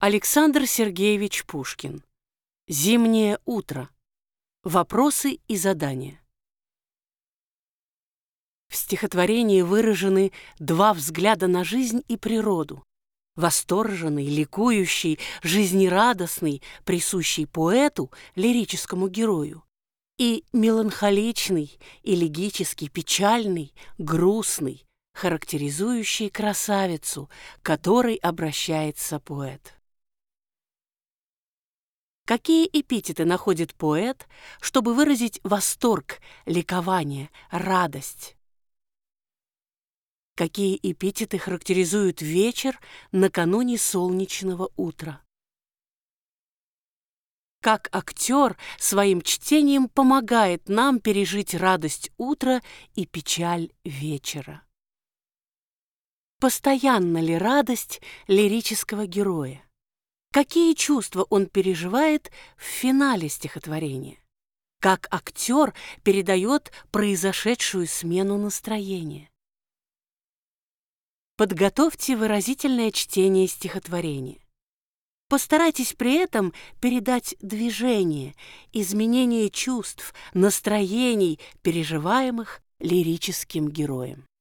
Александр Сергеевич Пушкин. Зимнее утро. Вопросы и задания. В стихотворении выражены два взгляда на жизнь и природу: восторженный, ликующий, жизнерадостный, присущий поэту, лирическому герою, и меланхоличный, элегический, печальный, грустный, характеризующий красавицу, к которой обращается поэт. Какие эпитеты находит поэт, чтобы выразить восторг, ликование, радость? Какие эпитеты характеризуют вечер накануне солнечного утра? Как актер своим чтением помогает нам пережить радость утра и печаль вечера? Постоянна ли радость лирического героя? Какие чувства он переживает в финале стихотворения? Как актер передает произошедшую смену настроения? Подготовьте выразительное чтение стихотворения. Постарайтесь при этом передать движение, изменение чувств, настроений, переживаемых лирическим героем.